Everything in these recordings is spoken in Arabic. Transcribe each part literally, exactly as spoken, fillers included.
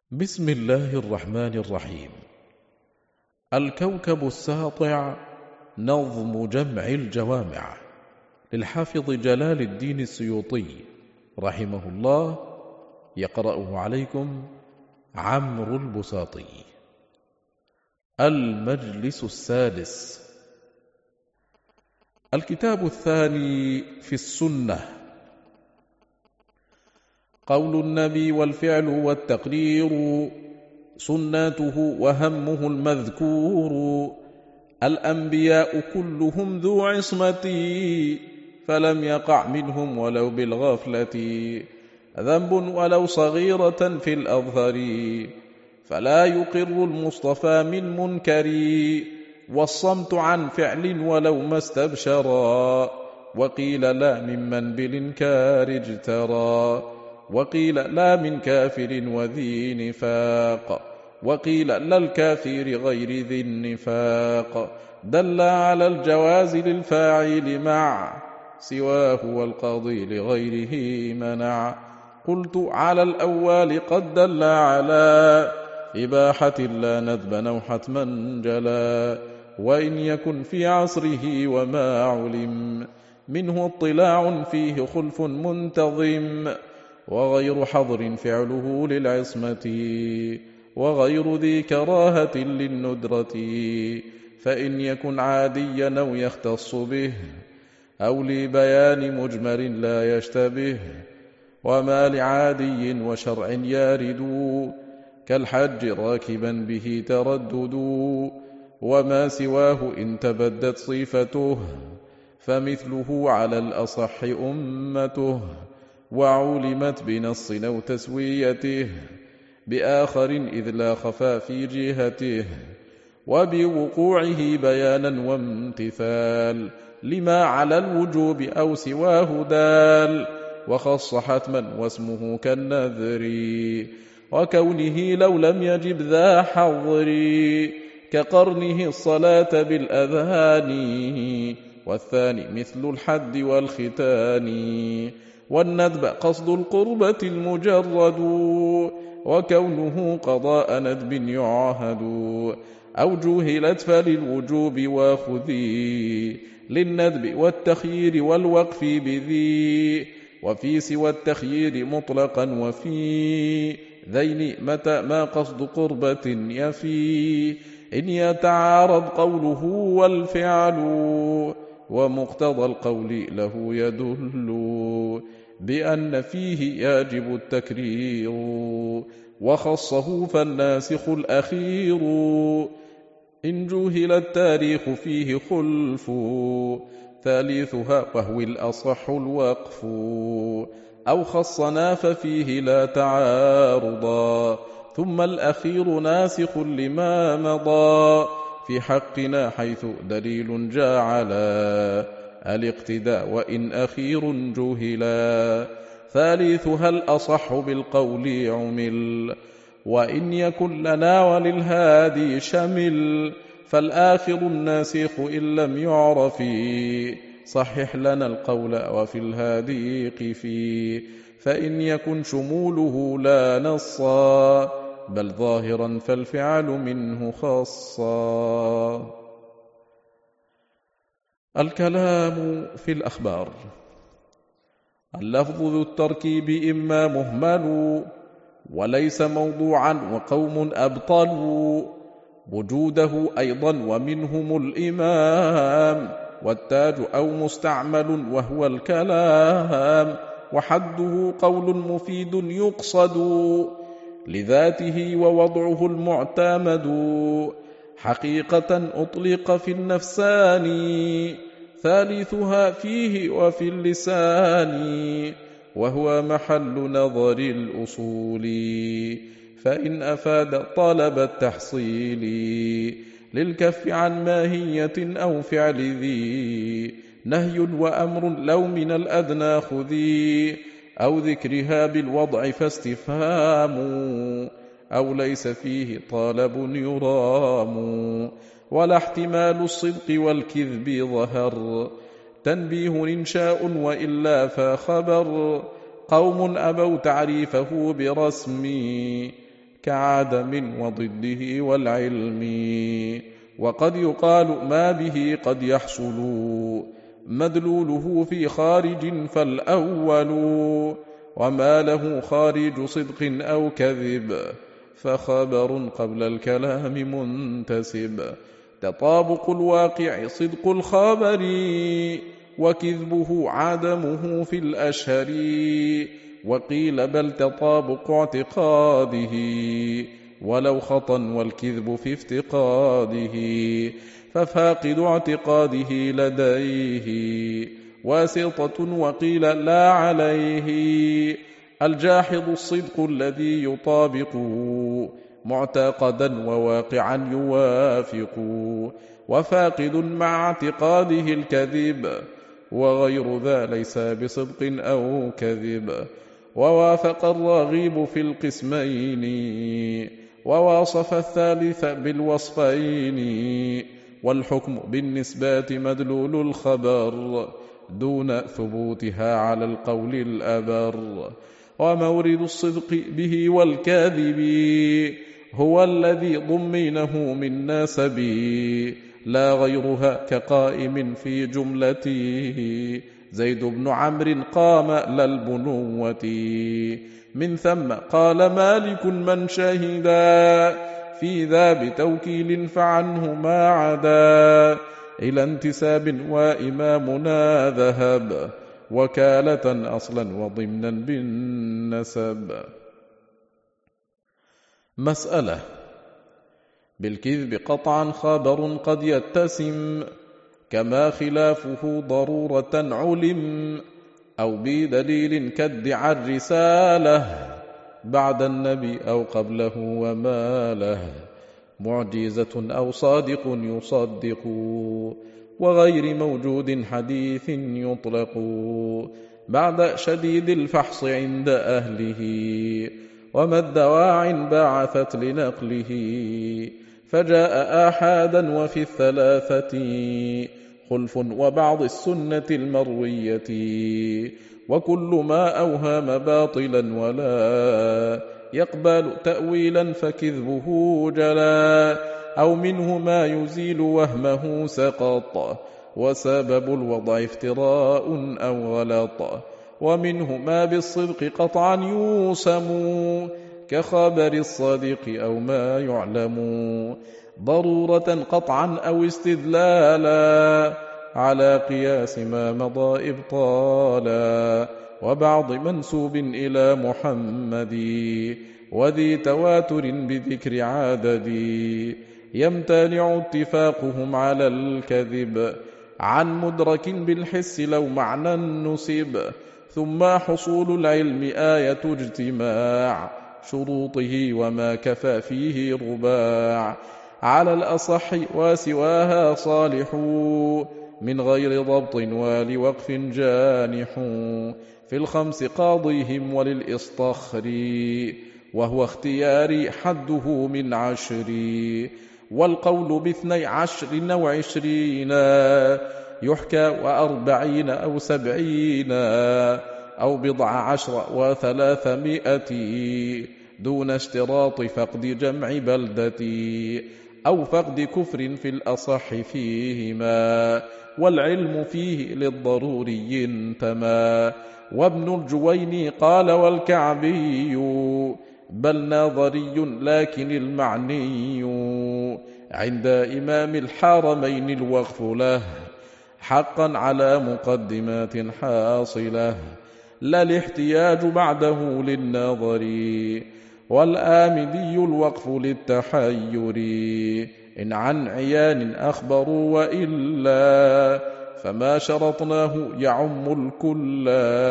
بسم الله الرحمن الرحيم. الكوكب الساطع نظم جمع الجوامع للحافظ جلال الدين السيوطي رحمه الله، يقرأه عليكم عمرو البساطي. المجلس السادس. الكتاب الثاني في السنة. قول النبي والفعل والتقرير سناته وهمه المذكور. الأنبياء كلهم ذو عصمة، فلم يقع منهم ولو بالغفلة ذنب ولو صغيرة في الأظهر، فلا يقر المصطفى من منكر. والصمت عن فعل ولو ما استبشرا، وقيل لا ممن بالإنكار اجترى. وقيل لا من كافر وذي نفاق، وقيل لا الكافر غير ذي النفاق. دل على الجواز للفاعل مع سواه، والقاضي لغيره منع. قلت على الأول قد دل على إباحة لا ندبا أو حتما جلا، وإن يكن في عصره وما علم منه اطلاع فيه خلف منتظم، وغير حظر فعله للعصمة، وغير ذي كراهة للندرة. فإن يكن عاديا أو يختص به، أو لبيان مجمل لا يشتبه، وما لعادي وشرع يارد كالحج راكبا به تردد. وما سواه إن تبدت صفته، فمثله على الأصح أمته، وعلمت بنص أو تسويته بآخر إذ لا خفا في جهته، وبوقوعه بيانا وامتثال لما على الوجوب أو سواه دال. وخص حتما واسمه كالنذر، وكونه لو لم يجب ذا حظر، كقرنه الصلاة بالأذهان، والثاني مثل الحد والختان. والندب قصد القربة المجرد، وكونه قضاء ندب يعهد. أو جوهلت فللوجوب واخذي للندب والتخيير والوقف بذي. وفي سوى التخيير مطلقا وفي ذين متى ما قصد قربة يفي، إن يتعارض قوله والفعل، ومقتضى القول له يدل بأن فيه يجب التكرير. وخصه فالناسخ الأخير، إن جهل التاريخ فيه خلف ثالثها وهو الأصح الوقف. أو خصنا ففيه لا تعارضا، ثم الأخير ناسخ لما مضى في حقنا حيث دليل جعلا الاقتداء، وإن أخير جهلا. ثالثها الأصح بالقول عمل، وإن يكن لنا وللهادي شمل. فالآخر الناسخ إن لم يعرف، صحح لنا القول وفي الهادي قفي. فإن يكن شموله لا نصا، بل ظاهرا فالفعل منه خاصا. الكلام في الأخبار. اللفظ ذو التركيب إما مهمل، وليس موضوعا وقوم أبطلوا وجوده أيضا ومنهم الإمام، والتاج أو مستعمل وهو الكلام. وحده قول مفيد يقصد لذاته، ووضعه المعتمد حقيقة أطلق في النفسان. ثالثها فيه وفي اللسان، وهو محل نظر الأصول. فإن أفاد طلب التحصيل للكف عن ماهية أو فعل ذي، نهي وأمر لو من الأدنى خذي. أو ذكرها بالوضع فاستفهام، أو ليس فيه طالب يرام. ولا احتمال الصدق والكذب ظهر، تنبيه إنشاء وإلا فخبر. قوم أبوا تعريفه برسم، كعدم وضده والعلم. وقد يقال ما به قد يحصل مدلوله في خارج فالأول، وما له خارج صدق أو كذب فخبر قبل الكلام منتسب. تطابق الواقع صدق الخبر، وكذبه عدمه في الأشهر. وقيل بل تطابق اعتقاده ولو خطا والكذب في افتقاده، ففاقد اعتقاده لديه واسطة وقيل لا عليه. الجاحظ الصدق الذي يطابق معتقدا وواقعا يوافق، وفاقد مع اعتقاده الكذب، وغير ذا ليس بصدق أو كذب. ووافق الرغيب في القسمين، وواصف الثالث بالوصفين. والحكم بالنسبات مدلول الخبر دون ثبوتها على القول الأبر. ومورد الصدق به والكاذب هو الذي ضمنه من ناسب، لا غيرها كقائم في جملته زيد بن عمرو قام للبنوة. من ثم قال مالك من شهدا في ذا بتوكيل فعنه ما عدا، إلى انتساب وإمامنا ذهب وكالة أصلا وضمنا بالنسب. مسألة: بالكذب قطعا خبر قد يتسم، كما خلافه ضرورة علم، أو بدليل كادعى الرسالة بعد النبي أو قبله وما له، معجزة أو صادق يصدق، وغير موجود حديث يطلق، بعد شديد الفحص عند أهله، وما الدواع بعثت لنقله، فجاء آحادا وفي الثلاثة خلف وبعض السنة المروية، وكل ما أوهام باطلا ولا يقبل تأويلا فكذبه جلا، أو منه ما يزيل وهمه سقط، وسبب الوضع افتراء أو غلط، ومنه ما بالصدق قطعا يوسم، كخبر الصادق أو ما يعلم، ضرورة قطعا أو استدلالا، على قياس ما مضى إبطالا، وبعض منسوب إلى محمد، وذي تواتر بذكر عدد، يمتنع اتفاقهم على الكذب، عن مدرك بالحس لو معنى نسب، ثم حصول العلم آية اجتماع شروطه وما كفى فيه رباع، على الأصح وسواها صالح، من غير ضبط ولوقف جانح، في الخمس قاضيهم وللإصطخر، وهو اختياري حده من عشر، والقول باثني عشر أو عشرين يحكى، وأربعين أو سبعين، أو بضع عشر وثلاثمائة، دون اشتراط فقد جمع بلدة، أو فقد كفر في الأصح فيهما، والعلم فيه للضروري انتمى. وابن الجويني قال والكعبي بل ناظري لكن المعني، عند إمام الحرمين الوقف له حقا على مقدمات حاصلة، لا الاحتياج بعده للنظر، والآمدي الوقف للتحير، إن عن عيان أخبروا وإلا فما شرطناه يعم الكل.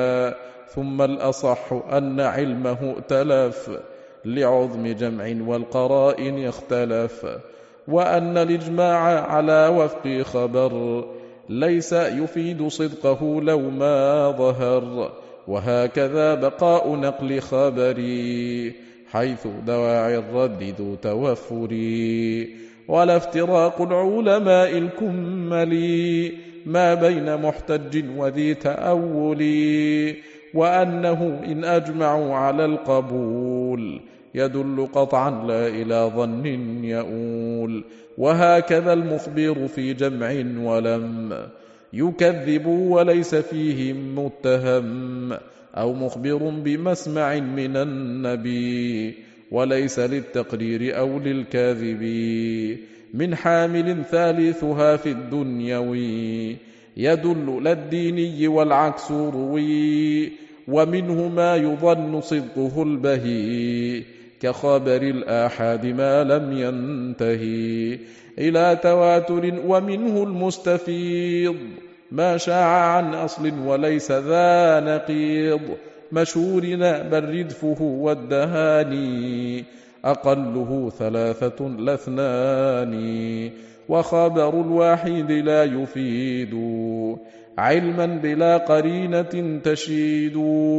ثم الأصح أن علمه ائتلف لعظم جمع والقرائن اختلف، وأن الإجماع على وفق خبر ليس يفيد صدقه لو ما ظهر، وهكذا بقاء نقل خبري حيث دواعي الرد ذو توفري، ولا افتراق العلماء الكمل ما بين محتج وذي تأول، وأنه إن أجمعوا على القبول يدل قطعا لا إلى ظن يؤول. وهكذا المخبر في جمع ولم يكذب وليس فيهم متهم، أو مخبر بمسمع من النبي وليس للتقرير أو للكاذب، من حامل ثالثها في الدنيوي يدل للديني والعكس روي. ومنه ما يظن صدقه البهي كخبر الآحاد ما لم ينتهي إلى تواتر. ومنه المستفيض ما شاع عن أصل وليس ذا نقيض، مشهورنا بل ردفه والدهاني أقله ثلاثة لاثنان. وخبر الواحد لا يفيد علما بلا قرينة تشيد،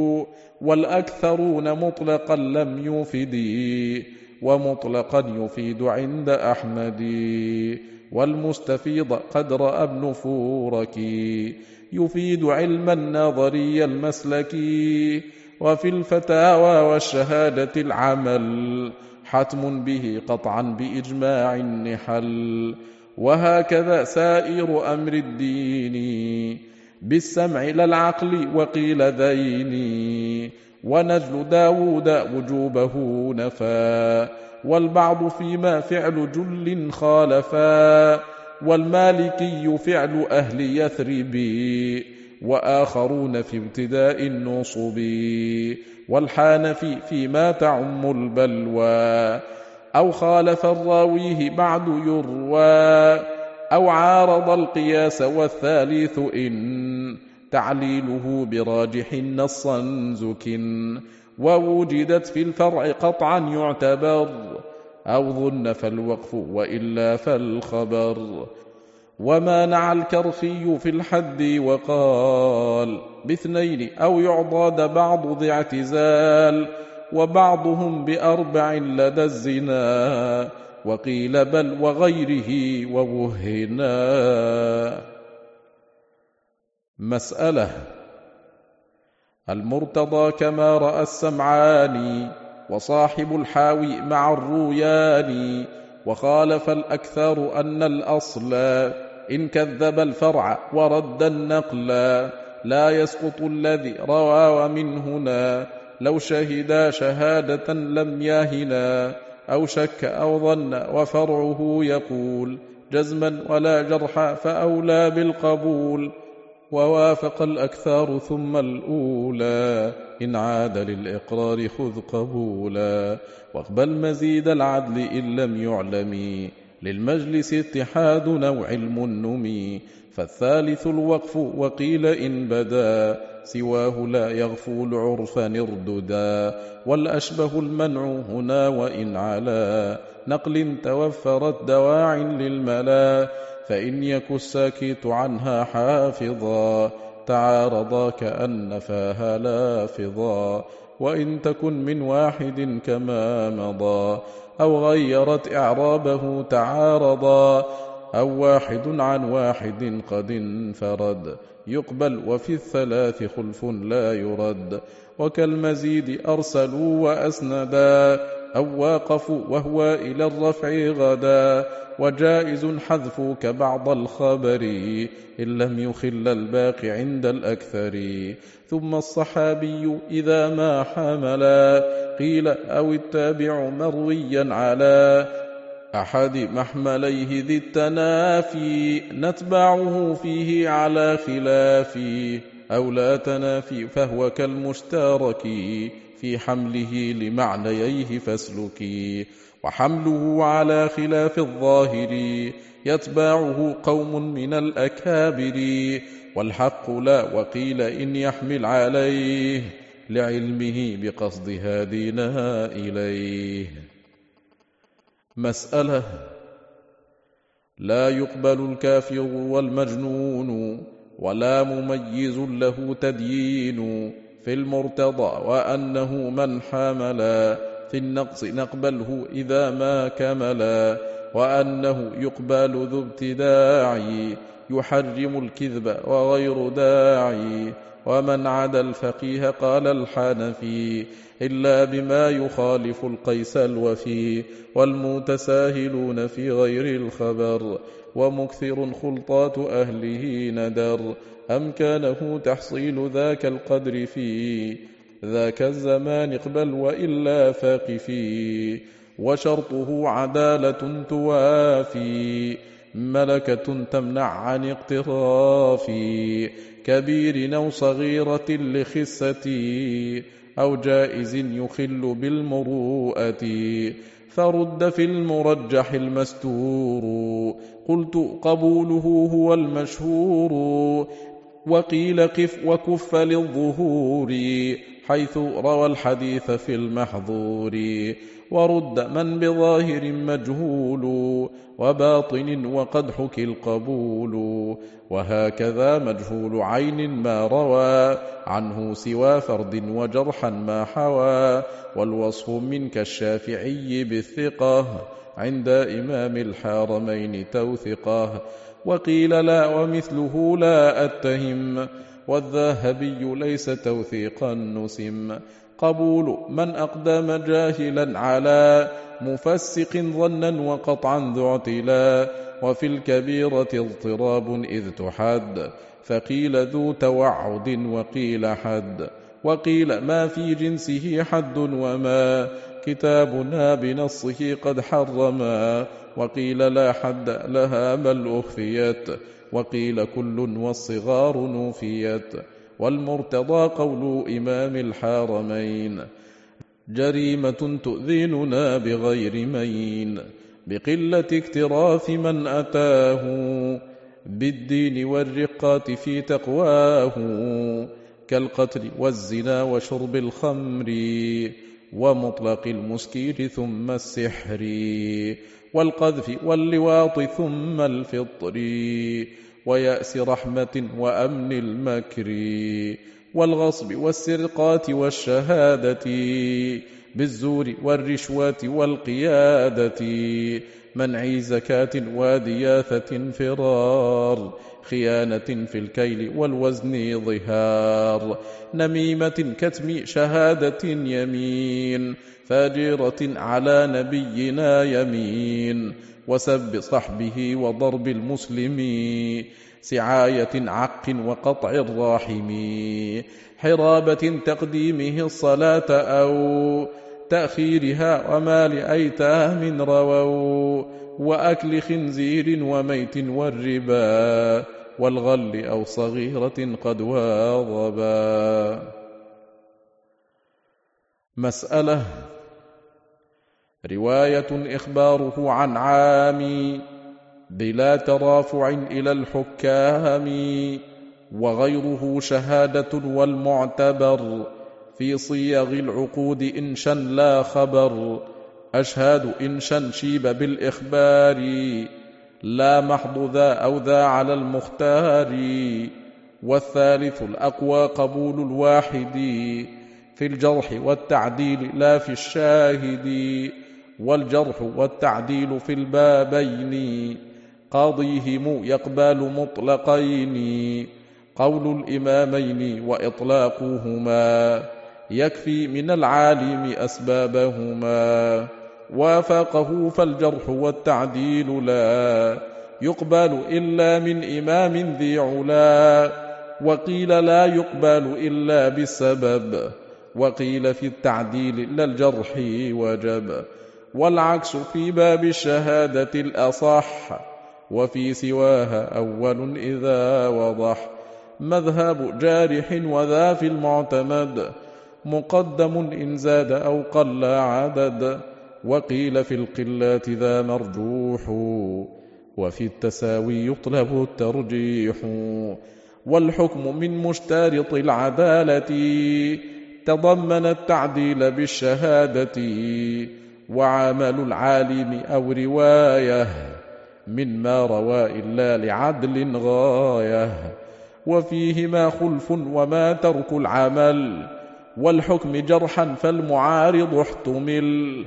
والأكثرون مطلقا لم يفدي ومطلقا يفيد عند أحمد. والمستفيض قدر ابن فورك يفيد علما نظري المسلك، وفي الفتاوى والشهادة العمل حتم به قطعا بإجماع النحل. وهكذا سائر أمر الدين بالسمع لا العقل وقيل ذين. ونجل داود وجوبه نفى والبعض فيما فعل جل خالفا، والمالكي فعل أهل يثرب وآخرون في ابتداء النصب، والحانفي فيما تعم البلوى أو خالف الراويه بعد يروى، أو عارض القياس والثالث إن تعليله براجح نصا زك، ووجدت في الفرع قطعا يعتبر أو ظن فالوقف وإلا فالخبر. ومانع الكرخي في الحد وقال باثنين أو يعضاد بعض ذي اعتزال، وبعضهم بأربع لدى الزنا وقيل بل وغيره ووهنا. مسألة: المرتضى كما رأى السمعاني وصاحب الحاوي مع الرويان، وخالف الأكثر أن الأصل إن كذب الفرع ورد النقل لا يسقط الذي روى، ومن هنا لو شهدا شهادة لم يهنا أو شك أو ظن وفرعه يقول جزما ولا جرح فأولى بالقبول. ووافق الأكثر ثم الأولى إن عاد للإقرار خذ قبولا، واقبل مزيد العدل إن لم يعلم للمجلس اتحاد أو علم النمي. فالثالث الوقف وقيل إن بدا سواه لا يغفو عرفا ارددا، والأشبه المنع هنا وإن على نقل توفرت دواع للملا، فإن يك الساكت عنها حافظا تعارضا كأن فاها لافظا، وإن تكن من واحد كما مضى أو غيرت إعرابه تعارضا، أو واحد عن واحد قد انفرد يقبل وفي الثلاث خلف لا يرد. وكالمزيد أرسلوا وأسندا أو واقفوا وهو إلى الرفع غدا، وجائز حذف كبعض الخبر إن لم يخل الباقي عند الأكثر. ثم الصحابي إذا ما حملا قيل أو التابع مرويا على أحد محمليه ذي التنافي نتبعه فيه على خلاف، أو لا تنافي فهو كالمشترك في حمله لمعنييه فاسلكي. وحمله على خلاف الظاهر يتبعه قوم من الأكابر، والحق لا وقيل إن يحمل عليه لعلمه بقصد هادينا إليه. مسألة: لا يقبل الكافر والمجنون ولا مميز له تديين في المرتضى، وأنه من حاملا في النقص نقبله إذا ما كملا، وأنه يقبل ذو ابتداع يحرم الكذب وغير داعي. ومن عدا الفقيه قال الحنفي إلا بما يخالف القيس الوفي، والمتساهلون في غير الخبر ومكثر خلطات أهله ندر، أمكانه تحصيل ذاك القدر في ذاك الزمان اقبل وإلا فاقفي. وشرطه عدالة توافي ملكة تمنع عن اقتراف كبير أو صغيرة لخستي أو جائز يخل بالمروءة، فرد في المرجح المستور قلت قبوله هو المشهور، وقيل قف وكف للظهور حيث روى الحديث في المحظور، ورد من بظاهر مجهول وباطن وقد حكي القبول، وهكذا مجهول عين ما روى عنه سوى فرد وجرحا ما حوى، والوصف منك الشافعي بالثقة عند إمام الحرمين توثقه، وقيل لا ومثله لا أتهم، والذهبي ليس توثيقا نسم. قبول من أقدم جاهلا على مفسق ظنا وقطعا ذو اعتلا، وفي الكبيرة اضطراب إذ تحد، فقيل ذو توعد وقيل حد، وقيل ما في جنسه حد وما كتابنا بنصه قد حرما، وقيل لا حد لها بل أخفيت، وقيل كل والصغار نوفيت، والمرتضى قول إمام الحرمين جريمة تؤذننا بغير مين، بقلة اكتراث من أتاه بالدين والرقات في تقواه، كالقتل والزنا وشرب الخمر ومطلق المسكير ثم السحر، والقذف واللواط ثم الفطر، ويأس رحمة وأمن المكر، والغصب والسرقات والشهادة، بالزور والرشوة والقيادة، منع زكاة ودياثة فرار، خيانة في الكيل والوزن ظهار، نميمة كتم شهادة يمين، فاجرة على نبينا يمين، وسب صحبه وضرب المسلمين، سعاية عق وقطع الراحم، حرابة تقديمه الصلاة أو تأخيرها، وما لأيتام رووا، وأكل خنزير وميت والربا، والغل أو صغيرة قد واظبا. مسألة رواية إخباره عن عامي بلا ترافع إلى الحكام، وغيره شهادة والمعتبر في صيغ العقود إنشا لا خبر، أشهاد إنشا شيب بالإخبار لا محض ذا أو ذا على المختار، والثالث الأقوى قبول الواحد في الجرح والتعديل لا في الشاهد، والجرح والتعديل في البابين قاضيهم يقبل مطلقين، قول الإمامين وإطلاقهما يكفي من العالم أسبابهما، وافقه فالجرح والتعديل لا يقبل إلا من إمام ذي علا، وقيل لا يقبل إلا بالسبب، وقيل في التعديل لا الجرح وجب، والعكس في باب الشهادة الأصح، وفي سواها أول إذا وضح، مذهب جارح وذا في المعتمد مقدم إن زاد أو قل عدد، وقيل في القلات ذا مرجوح، وفي التساوي يطلب الترجيح، والحكم من مشترط العدالة تضمن التعديل بالشهادة، وعمل العالم أو رواية مما روى إلا لعدل غاية، وفيهما خلف وما ترك العمل، والحكم جرحا فالمعارض احتمل،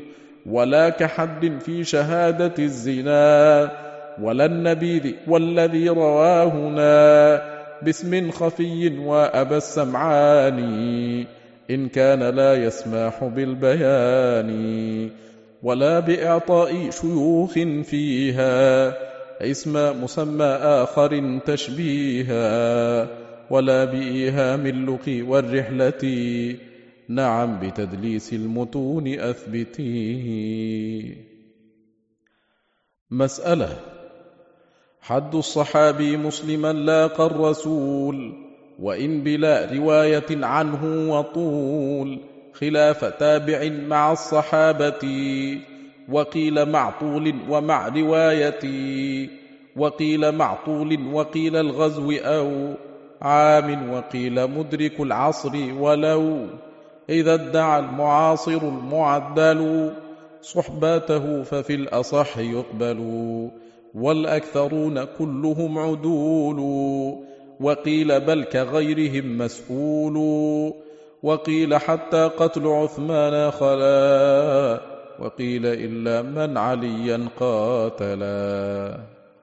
ولا كحد في شهادة الزنا، ولا النبيذ والذي رواهنا باسم خفي وأبى السمعان إن كان لا يسمح بالبيان، ولا بإعطاء شيوخ فيها اسم مسمى آخر تشبيها، ولا بإيهام اللقي والرحلة نعم بتدليس المتون أثبتيه. مسألة: حد الصحابي مسلما لاقى الرسول وإن بلا رواية عنه وطول، خلاف تابع مع الصحابة وقيل مع طول ومع رواية، وقيل مع طول وقيل الغزو أو عام، وقيل مدرك العصر ولو إذا ادعى المعاصر المعدل صحباته ففي الأصح يقبل، والأكثرون كلهم عدول، وقيل بل كغيرهم مسؤول، وقيل حتى قتل عثمان خلا، وقيل إلا من عليا قاتلا.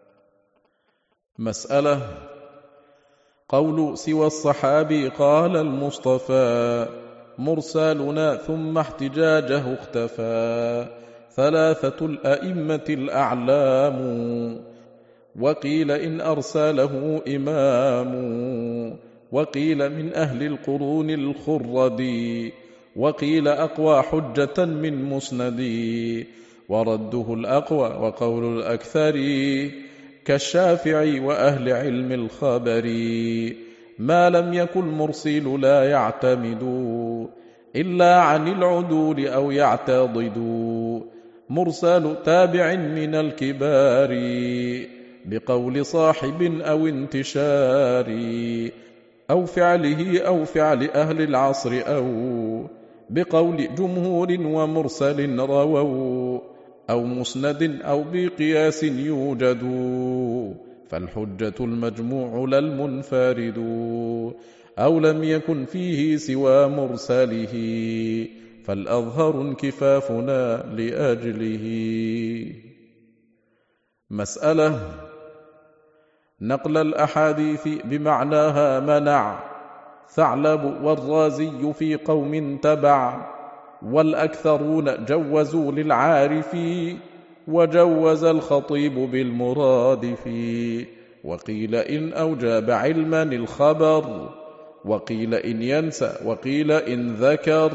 مسألة: قول سوى الصحابي قال المصطفى مرسالنا ثم احتجاجه اختفى، ثلاثة الأئمة الأعلام، وقيل إن أرسله إمام، وقيل من أهل القرون الخرد، وقيل أقوى حجة من مسند، ورده الأقوى وقول الأكثر كالشافعي وأهل علم الخبر، ما لم يكن مرسل لا يعتمد إلا عن العدول أو يعتضد، مرسل تابع من الكبار بقول صاحب أو انتشار، أو فعله أو فعل أهل العصر، أو بقول جمهور ومرسل رووا، أو مسند أو بقياس يوجد، فالحجة المجموع لا المنفرد، أو لم يكن فيه سوى مرسله فالأظهر انكفافنا لأجله. مسألة: نقل الأحاديث بمعناها منع ثعلب والرازي في قوم تبع، والأكثرون جوزوا للعارف وجوز الخطيب بالمرادف، وقيل إن أوجب علما الخبر، وقيل إن ينسى، وقيل إن ذكر.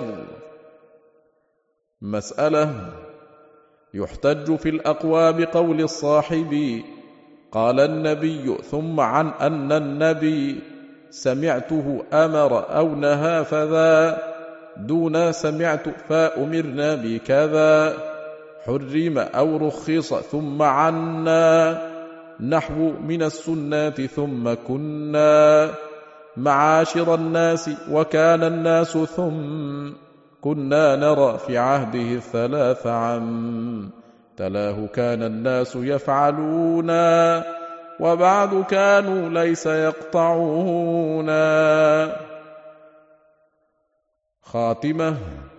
مسألة: يحتج في الأقوى بقول الصاحب قال النبي ثم عن أن النبي سمعته أمر أو نهى فذا، دون سمعت فأمرنا بكذا، حرم أو رخص ثم عنا، نحو من السنات ثم كنا، معاشر الناس وكان الناس ثم كنا نرى في عهده الثلاث عام، تلاه كان الناس يفعلون وبعد كانوا ليس يقطعون. خاتمة: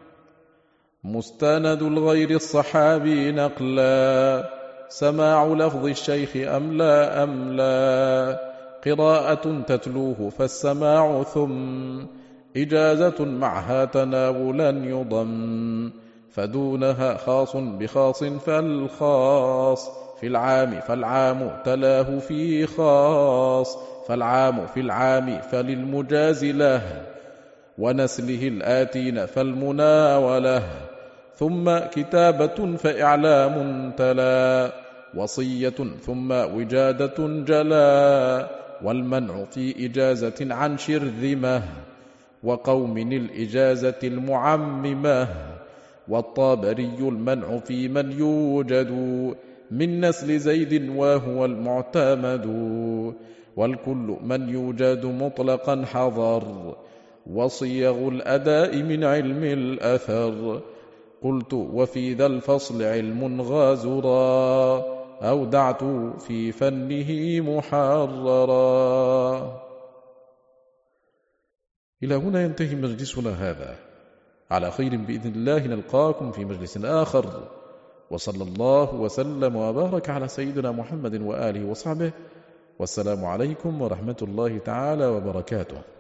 مستند الغير الصحابي نقلا، سماع لفظ الشيخ أم لا أم لا، قراءة تتلوه فالسماع ثم إجازة معها تناولا يضم، فدونها خاص بخاص فالخاص في العام فالعام تلاه في خاص، فالعام في العام فللمجاز له، ونسله الآتين فالمناوله، ثم كتابة فإعلام تلا، وصية ثم وجادة جلا، والمنع في إجازة عن شرذمة، وقوم الإجازة المعممة، والطابري المنع في من يوجد من نسل زيد وهو المعتمد، والكل من يوجد مطلقا حضر، وصيغ الأداء من علم الأثر. قلت وفي ذا الفصل علم غازرا، أودعت في فنه محررا. إلى هنا ينتهي مجلسنا هذا، على خير بإذن الله نلقاكم في مجلس آخر، وصلى الله وسلم وبارك على سيدنا محمد وآله وصحبه، والسلام عليكم ورحمة الله تعالى وبركاته.